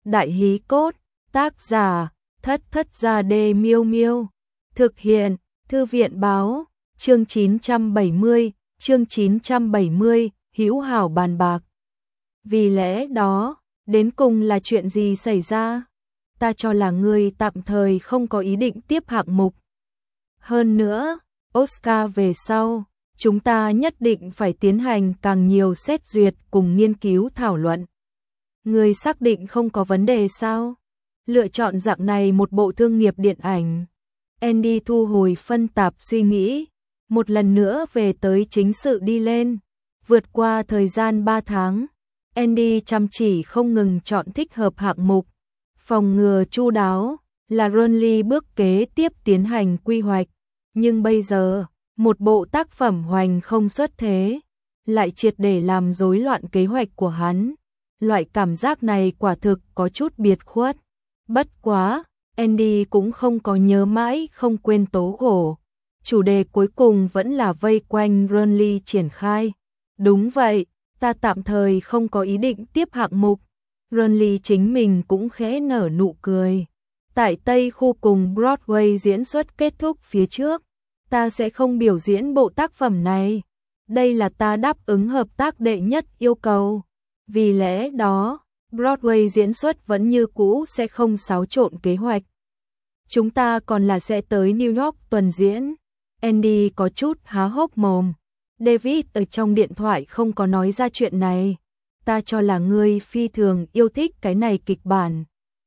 Đại hí cốt, tác giả, Thất Thất Gia Đê Miêu Miêu. Thực hiện, Thư viện báo, chương 970, hữu hảo bàn bạc. Vì lẽ đó, đến cùng là chuyện gì xảy ra? Ta cho là ngươi tạm thời không có ý định tiếp hạng mục. Hơn nữa, Oscar về sau, chúng ta nhất định phải tiến hành càng nhiều xét duyệt cùng nghiên cứu thảo luận. Ngươi xác định không có vấn đề sao? Lựa chọn dạng này một bộ thương nghiệp điện ảnh. Andy thu hồi phân tạp suy nghĩ, một lần nữa về tới chính sự đi lên. Vượt qua thời gian 3 tháng, Andy chăm chỉ không ngừng chọn thích hợp hạng mục, phòng ngừa chu đáo, là Ronly bước kế tiếp tiến hành quy hoạch. Nhưng bây giờ, một bộ tác phẩm hoành không xuất thế, lại triệt để làm rối loạn kế hoạch của hắn. Loại cảm giác này quả thực có chút biệt khuất. Bất quá, Andy cũng không có nhớ mãi không quên tố khổ. Chủ đề cuối cùng vẫn là vây quanh Ronly triển khai. Đúng vậy, ta tạm thời không có ý định tiếp hạng mục. Ronly chính mình cũng khẽ nở nụ cười. Tại Tây khu cùng Broadway diễn xuất kết thúc phía trước, ta sẽ không biểu diễn bộ tác phẩm này. Đây là ta đáp ứng hợp tác đệ nhất yêu cầu. Vì lẽ đó, Broadway diễn xuất vẫn như cũ sẽ không xáo trộn kế hoạch. Chúng ta còn là sẽ tới New York tuần diễn. Andy có chút há hốc mồm. David ở trong điện thoại không có nói ra chuyện này. Ta cho là ngươi phi thường yêu thích cái này kịch bản.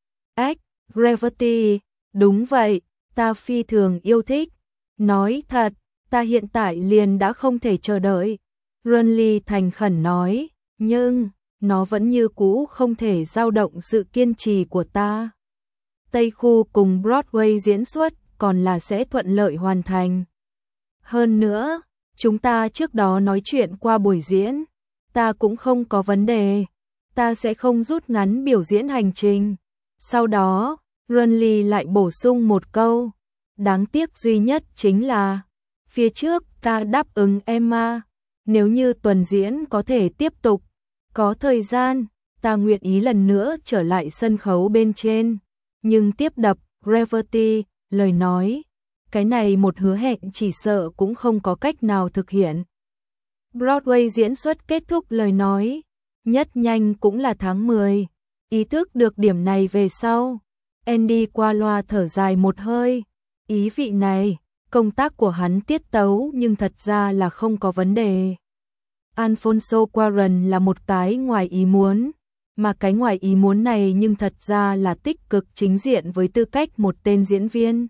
Gravity, đúng vậy, ta phi thường yêu thích. Nói thật, ta hiện tại liền đã không thể chờ đợi. Ronly thành khẩn nói, nhưng nó vẫn như cũ không thể dao động sự kiên trì của ta. Tây khu cùng Broadway diễn xuất còn là sẽ thuận lợi hoàn thành. Hơn nữa, chúng ta trước đó nói chuyện qua buổi diễn, ta cũng không có vấn đề. Ta sẽ không rút ngắn biểu diễn hành trình. Sau đó, Ronly lại bổ sung một câu. Đáng tiếc duy nhất chính là, phía trước ta đáp ứng Emma, nếu như tuần diễn có thể tiếp tục, có thời gian, ta nguyện ý lần nữa trở lại sân khấu bên trên. Nhưng tiếp đập Gravity, lời nói, cái này một hứa hẹn chỉ sợ cũng không có cách nào thực hiện. Broadway diễn xuất kết thúc lời nói, nhất nhanh cũng là tháng 10. Ý thức được điểm này về sau, Andy qua loa thở dài một hơi. Ý vị này, công tác của hắn tiết tấu nhưng thật ra là không có vấn đề. Alfonso Cuarón là một cái ngoài ý muốn, mà cái ngoài ý muốn này nhưng thật ra là tích cực chính diện với tư cách một tên diễn viên.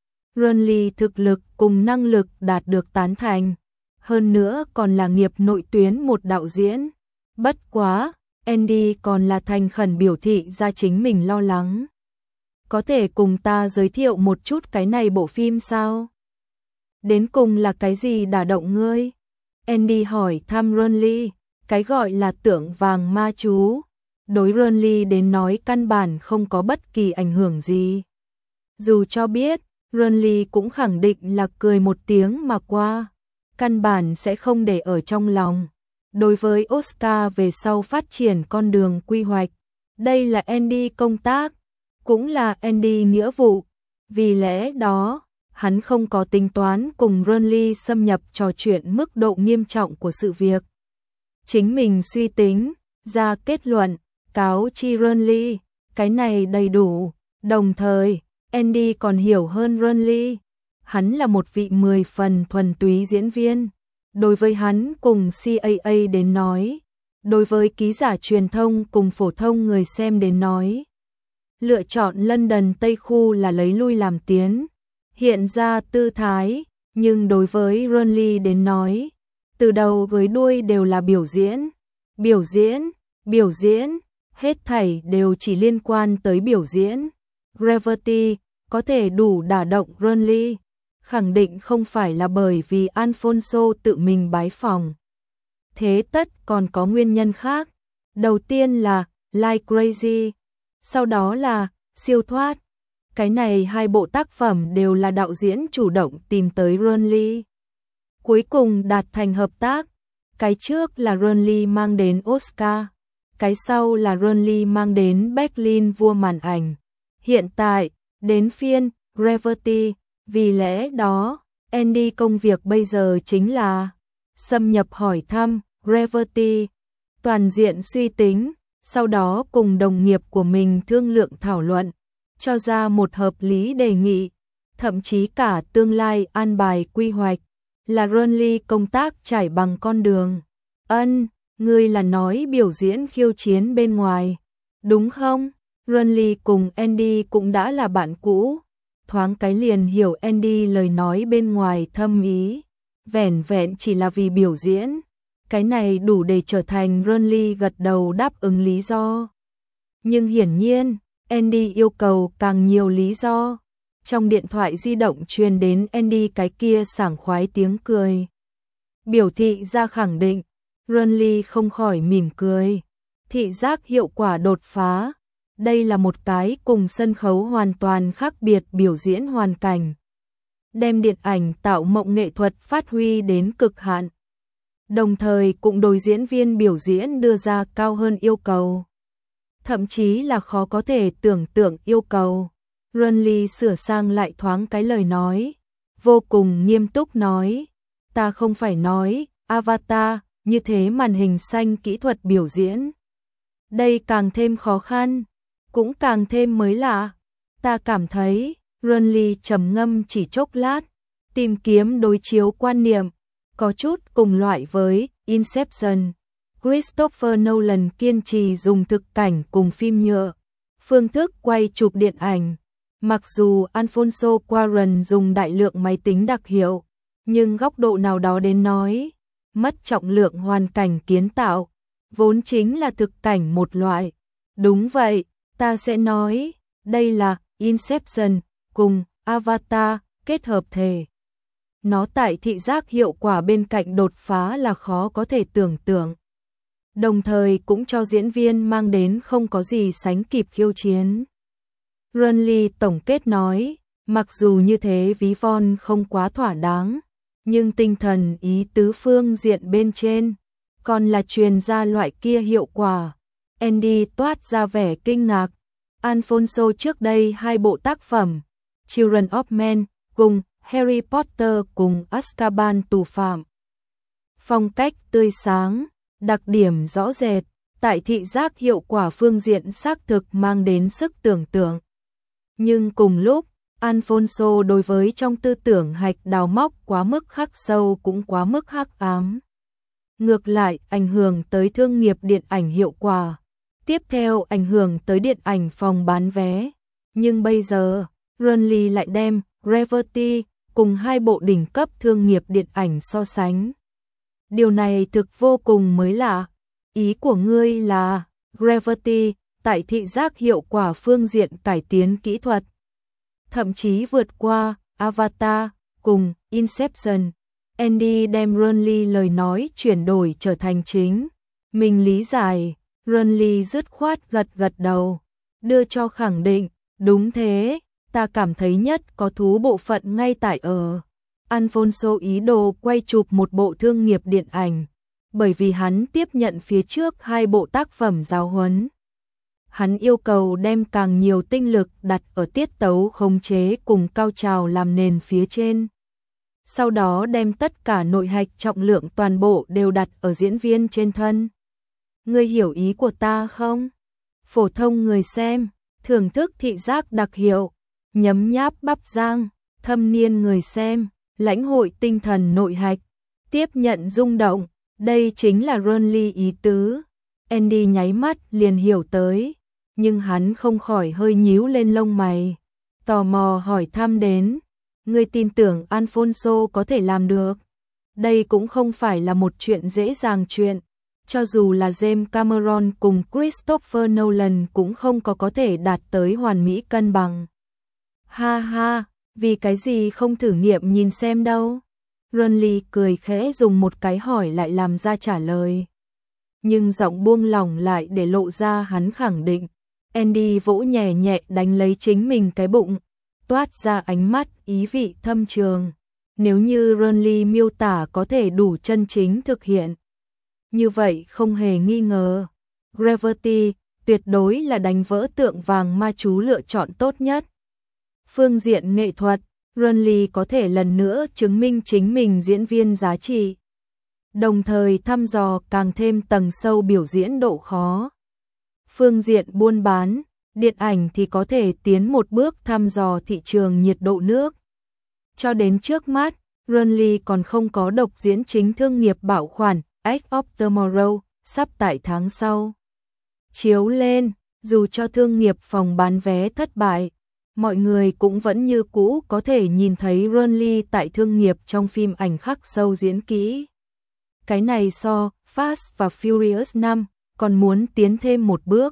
Ronly thực lực cùng năng lực đạt được tán thành, hơn nữa còn là nghiệp nội tuyến một đạo diễn. Bất quá, Andy còn là thành khẩn biểu thị ra chính mình lo lắng. Có thể cùng ta giới thiệu một chút cái này bộ phim sao? Đến cùng là cái gì đả động ngươi? Andy hỏi thăm Ronly, cái gọi là tưởng vàng ma chú. Đối Ronly đến nói căn bản không có bất kỳ ảnh hưởng gì. Dù cho biết, Ronly cũng khẳng định là cười một tiếng mà qua. Căn bản sẽ không để ở trong lòng. Đối với Oscar về sau phát triển con đường quy hoạch, đây là Andy công tác, cũng là Andy nghĩa vụ. Vì lẽ đó, hắn không có tính toán cùng Ronly xâm nhập trò chuyện mức độ nghiêm trọng của sự việc. Chính mình suy tính, ra kết luận, cáo chi Ronly, cái này đầy đủ. Đồng thời, Andy còn hiểu hơn Ronly. Hắn là một vị 10 phần thuần túy diễn viên. Đối với hắn cùng CAA đến nói, đối với ký giả truyền thông cùng phổ thông người xem đến nói, lựa chọn London Tây khu là lấy lui làm tiến, hiện ra tư thái, nhưng đối với Ronly đến nói, từ đầu với đuôi đều là biểu diễn, biểu diễn, biểu diễn, hết thảy đều chỉ liên quan tới biểu diễn. Gravity có thể đủ đả động Ronly, khẳng định không phải là bởi vì Alfonso tự mình bái phỏng. Thế tất còn có nguyên nhân khác. Đầu tiên là Like Crazy, sau đó là Siêu thoát. Cái này hai bộ tác phẩm đều là đạo diễn chủ động tìm tới Ronly. Cuối cùng đạt thành hợp tác. Cái trước là Ronly mang đến Oscar, cái sau là Renly mang đến Berlin vua màn ảnh. Hiện tại, đến phiên Gravity, vì lẽ đó, Andy công việc bây giờ chính là xâm nhập hỏi thăm Gravity, toàn diện suy tính, sau đó cùng đồng nghiệp của mình thương lượng thảo luận, cho ra một hợp lý đề nghị, thậm chí cả tương lai an bài quy hoạch, là Renly công tác trải bằng con đường. Ngươi là nói biểu diễn khiêu chiến bên ngoài, đúng không? Renly cùng Andy cũng đã là bạn cũ, thoáng cái liền hiểu Andy lời nói bên ngoài thâm ý, vẻn vẹn chỉ là vì biểu diễn. Cái này đủ để trở thành Renly gật đầu đáp ứng lý do. Nhưng hiển nhiên, Andy yêu cầu càng nhiều lý do. Trong điện thoại di động truyền đến Andy cái kia sảng khoái tiếng cười, biểu thị ra khẳng định. Renly không khỏi mỉm cười. Thị giác hiệu quả đột phá. Đây là một cái cùng sân khấu hoàn toàn khác biệt biểu diễn hoàn cảnh. Đem điện ảnh tạo mộng nghệ thuật phát huy đến cực hạn. Đồng thời cũng đối diễn viên biểu diễn đưa ra cao hơn yêu cầu. Thậm chí là khó có thể tưởng tượng yêu cầu. Renly sửa sang lại thoáng cái lời nói. Vô cùng nghiêm túc nói. Ta không phải nói, Avatar, như thế màn hình xanh kỹ thuật biểu diễn. Đây càng thêm khó khăn, cũng càng thêm mới lạ. Ta cảm thấy, Renly trầm ngâm chỉ chốc lát, tìm kiếm đối chiếu quan niệm, có chút cùng loại với Inception. Christopher Nolan kiên trì dùng thực cảnh cùng phim nhựa, phương thức quay chụp điện ảnh. Mặc dù Alfonso Cuarón dùng đại lượng máy tính đặc hiệu, nhưng góc độ nào đó đến nói, mất trọng lượng hoàn cảnh kiến tạo, vốn chính là thực cảnh một loại. Đúng vậy, ta sẽ nói, đây là Inception cùng Avatar kết hợp thể. Nó tại thị giác hiệu quả bên cạnh đột phá là khó có thể tưởng tượng. Đồng thời cũng cho diễn viên mang đến không có gì sánh kịp khiêu chiến. Renly tổng kết nói, mặc dù như thế ví von không quá thỏa đáng, nhưng tinh thần ý tứ phương diện bên trên, còn là truyền ra loại kia hiệu quả. Andy toát ra vẻ kinh ngạc. Alfonso trước đây 2 bộ tác phẩm, Children of Men cùng Harry Potter cùng Azkaban tù phạm. Phong cách tươi sáng, đặc điểm rõ rệt, tại thị giác hiệu quả phương diện xác thực mang đến sức tưởng tượng. Nhưng cùng lúc, Alfonso đối với trong tư tưởng hạch đào móc quá mức khắc sâu cũng quá mức hắc ám. Ngược lại, ảnh hưởng tới thương nghiệp điện ảnh hiệu quả. Tiếp theo ảnh hưởng tới điện ảnh phòng bán vé. Nhưng bây giờ, Renly lại đem Gravity cùng 2 bộ đỉnh cấp thương nghiệp điện ảnh so sánh. Điều này thực vô cùng mới lạ. Ý của ngươi là Gravity tại thị giác hiệu quả phương diện cải tiến kỹ thuật, thậm chí vượt qua Avatar cùng Inception. Andy đem Renly lời nói chuyển đổi trở thành chính. Mình lý giải, Renly dứt khoát gật gật đầu, đưa cho khẳng định, đúng thế, ta cảm thấy nhất có thú bộ phận ngay tại ở. Alfonso ý đồ quay chụp một bộ thương nghiệp điện ảnh, bởi vì hắn tiếp nhận phía trước 2 bộ tác phẩm giáo huấn. Hắn yêu cầu đem càng nhiều tinh lực đặt ở tiết tấu khống chế cùng cao trào làm nền phía trên. Sau đó đem tất cả nội hạch trọng lượng toàn bộ đều đặt ở diễn viên trên thân. Ngươi hiểu ý của ta không? Phổ thông người xem, thưởng thức thị giác đặc hiệu, nhấm nháp bắp rang, thâm niên người xem, lãnh hội tinh thần nội hạch, tiếp nhận rung động, đây chính là Renly ý tứ. Andy nháy mắt liền hiểu tới, nhưng hắn không khỏi hơi nhíu lên lông mày, tò mò hỏi thăm đến, ngươi tin tưởng Alfonso có thể làm được? Đây cũng không phải là một chuyện dễ dàng chuyện, cho dù là James Cameron cùng Christopher Nolan cũng không có thể đạt tới hoàn mỹ cân bằng. Ha ha, vì cái gì không thử nghiệm nhìn xem đâu? Renly cười khẽ dùng một cái hỏi lại làm ra trả lời. Nhưng giọng buông lỏng lại để lộ ra hắn khẳng định. Andy vỗ nhẹ nhẹ đánh lấy chính mình cái bụng, toát ra ánh mắt ý vị thâm trường. Nếu như Renly miêu tả có thể đủ chân chính thực hiện, như vậy không hề nghi ngờ, Gravity tuyệt đối là đánh vỡ tượng vàng ma chú lựa chọn tốt nhất. Phương diện nghệ thuật, Renly có thể lần nữa chứng minh chính mình diễn viên giá trị, đồng thời thăm dò càng thêm tầng sâu biểu diễn độ khó. Phương diện buôn bán, điện ảnh thì có thể tiến một bước thăm dò thị trường nhiệt độ nước. Cho đến trước mắt, Renly còn không có độc diễn chính thương nghiệp bảo khoản Edge of Tomorrow, sắp tại tháng sau chiếu lên. Dù cho thương nghiệp phòng bán vé thất bại, mọi người cũng vẫn như cũ có thể nhìn thấy Renly tại thương nghiệp trong phim ảnh khắc sâu diễn kỹ. Cái này so Fast và Furious 5 còn muốn tiến thêm một bước.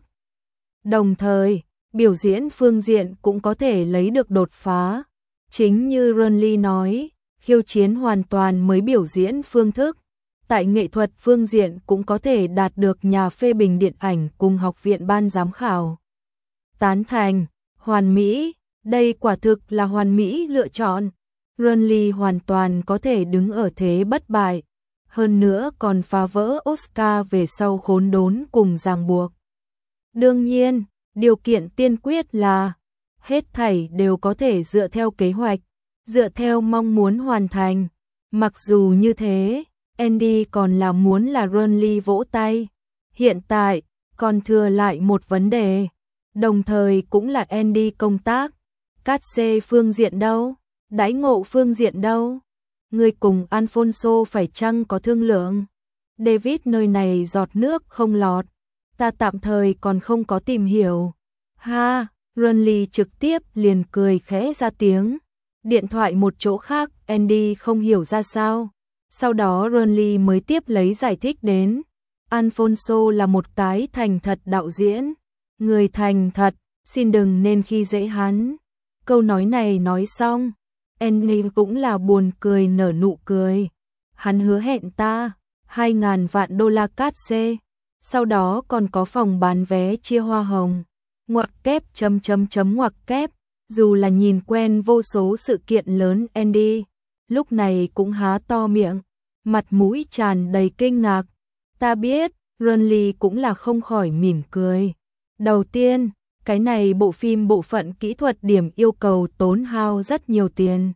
Đồng thời, biểu diễn phương diện cũng có thể lấy được đột phá. Chính như Renly nói, khiêu chiến hoàn toàn mới biểu diễn phương thức. Tại nghệ thuật phương diện cũng có thể đạt được nhà phê bình điện ảnh cùng học viện ban giám khảo tán thành. Hoàn mỹ, đây quả thực là hoàn mỹ lựa chọn. Renly hoàn toàn có thể đứng ở thế bất bại, hơn nữa còn phá vỡ Oscar về sau khốn đốn cùng ràng buộc. Đương nhiên, điều kiện tiên quyết là hết thảy đều có thể dựa theo kế hoạch, dựa theo mong muốn hoàn thành. Mặc dù như thế, Andy còn là muốn là Renly vỗ tay. Hiện tại, còn thừa lại một vấn đề, đồng thời cũng là Andy công tác. Cát xê phương diện đâu? Đãi ngộ phương diện đâu? Người cùng Alfonso phải chăng có thương lượng? David nơi này giọt nước không lọt, ta tạm thời còn không có tìm hiểu. Ha, Renly trực tiếp liền cười khẽ ra tiếng. Điện thoại một chỗ khác, Andy không hiểu ra sao. Sau đó Renly mới tiếp lấy giải thích đến. Alfonso là một cái thành thật đạo diễn. Người thành thật, xin đừng nên khi dễ hắn. Câu nói này nói xong, Andy cũng là buồn cười nở nụ cười. Hắn hứa hẹn ta 2.000 vạn đô la cát xê, sau đó còn có phòng bán vé chia hoa hồng. Ngoặc kép ngoặc kép. Dù là nhìn quen vô số sự kiện lớn, Andy lúc này cũng há to miệng, mặt mũi tràn đầy kinh ngạc. Ta biết, Renly cũng là không khỏi mỉm cười. Đầu tiên, cái này bộ phim bộ phận kỹ thuật điểm yêu cầu tốn hao rất nhiều tiền.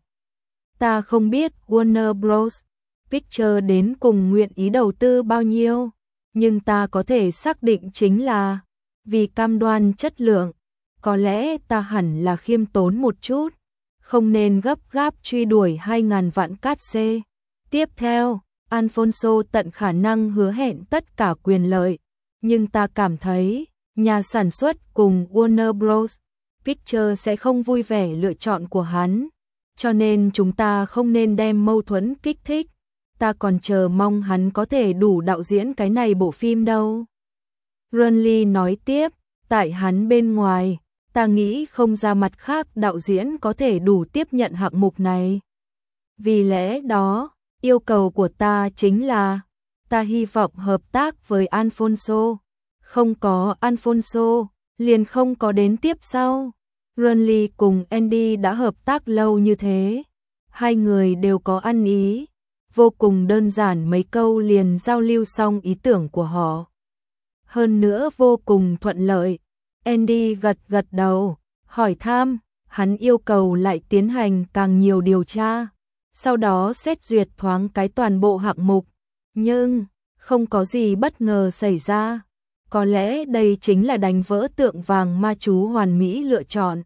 Ta không biết Warner Bros. Pictures đến cùng nguyện ý đầu tư bao nhiêu, nhưng ta có thể xác định chính là vì cam đoan chất lượng, có lẽ ta hẳn là khiêm tốn một chút, không nên gấp gáp truy đuổi 2.000 vạn cát xê. Tiếp theo, Alfonso tận khả năng hứa hẹn tất cả quyền lợi, nhưng ta cảm thấy nhà sản xuất cùng Warner Bros. Pictures sẽ không vui vẻ lựa chọn của hắn, cho nên chúng ta không nên đem mâu thuẫn kích thích. Ta còn chờ mong hắn có thể đủ đạo diễn cái này bộ phim đâu. Renly nói tiếp, tại hắn bên ngoài, ta nghĩ không ra mặt khác đạo diễn có thể đủ tiếp nhận hạng mục này. Vì lẽ đó, yêu cầu của ta chính là, ta hy vọng hợp tác với Alfonso. Không có Alfonso, liền không có đến tiếp sau. Renly cùng Andy đã hợp tác lâu như thế. Hai người đều có ăn ý. Vô cùng đơn giản mấy câu liền giao lưu xong ý tưởng của họ. Hơn nữa vô cùng thuận lợi. Andy gật gật đầu, hỏi thăm, hắn yêu cầu lại tiến hành càng nhiều điều tra. Sau đó xét duyệt thoáng cái toàn bộ hạng mục. Nhưng, không có gì bất ngờ xảy ra. Có lẽ đây chính là đánh vỡ tượng vàng ma chú hoàn mỹ lựa chọn.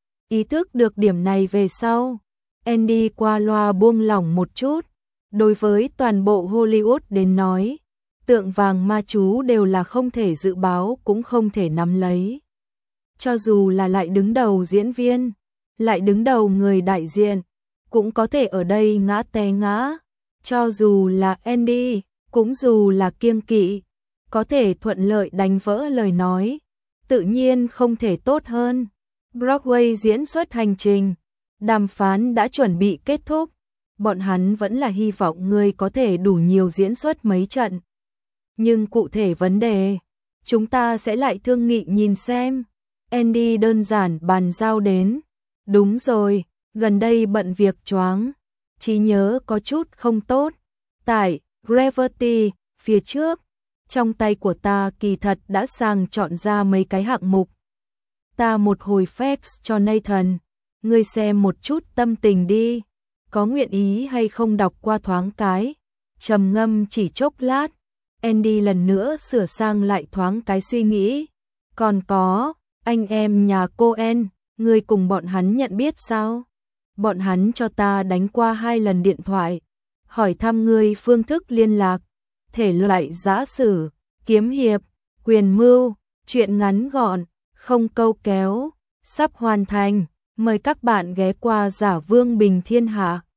Ý thức được điểm này về sau, Andy qua loa buông lỏng một chút. Đối với toàn bộ Hollywood đến nói, tượng vàng ma chú đều là không thể dự báo cũng không thể nắm lấy. Cho dù là lại đứng đầu diễn viên, lại đứng đầu người đại diện, cũng có thể ở đây ngã té ngã. Cho dù là Andy, cũng dù là kiêng kỵ, có thể thuận lợi đánh vỡ lời nói, tự nhiên không thể tốt hơn. Broadway diễn xuất hành trình, đàm phán đã chuẩn bị kết thúc. Bọn hắn vẫn là hy vọng ngươi có thể đủ nhiều diễn xuất mấy trận. Nhưng cụ thể vấn đề, chúng ta sẽ lại thương nghị nhìn xem. Andy đơn giản bàn giao đến. Đúng rồi, gần đây bận việc choáng, trí nhớ có chút không tốt. Tại Gravity, phía trước, Trong tay của ta kỳ thật đã sàng chọn ra mấy cái hạng mục. Ta một hồi fax cho Nathan, ngươi xem một chút tâm tình đi, có nguyện ý hay không đọc qua thoáng cái. Trầm ngâm chỉ chốc lát, Andy lần nữa sửa sang lại thoáng cái suy nghĩ. Còn có, anh em nhà Cohen, ngươi cùng bọn hắn nhận biết sao? Bọn hắn cho ta đánh qua 2 lần điện thoại, hỏi thăm ngươi phương thức liên lạc, thể loại giã sử, kiếm hiệp, quyền mưu, chuyện ngắn gọn, không câu kéo, sắp hoàn thành, mời các bạn ghé qua Giả Vương Bình Thiên Hạ.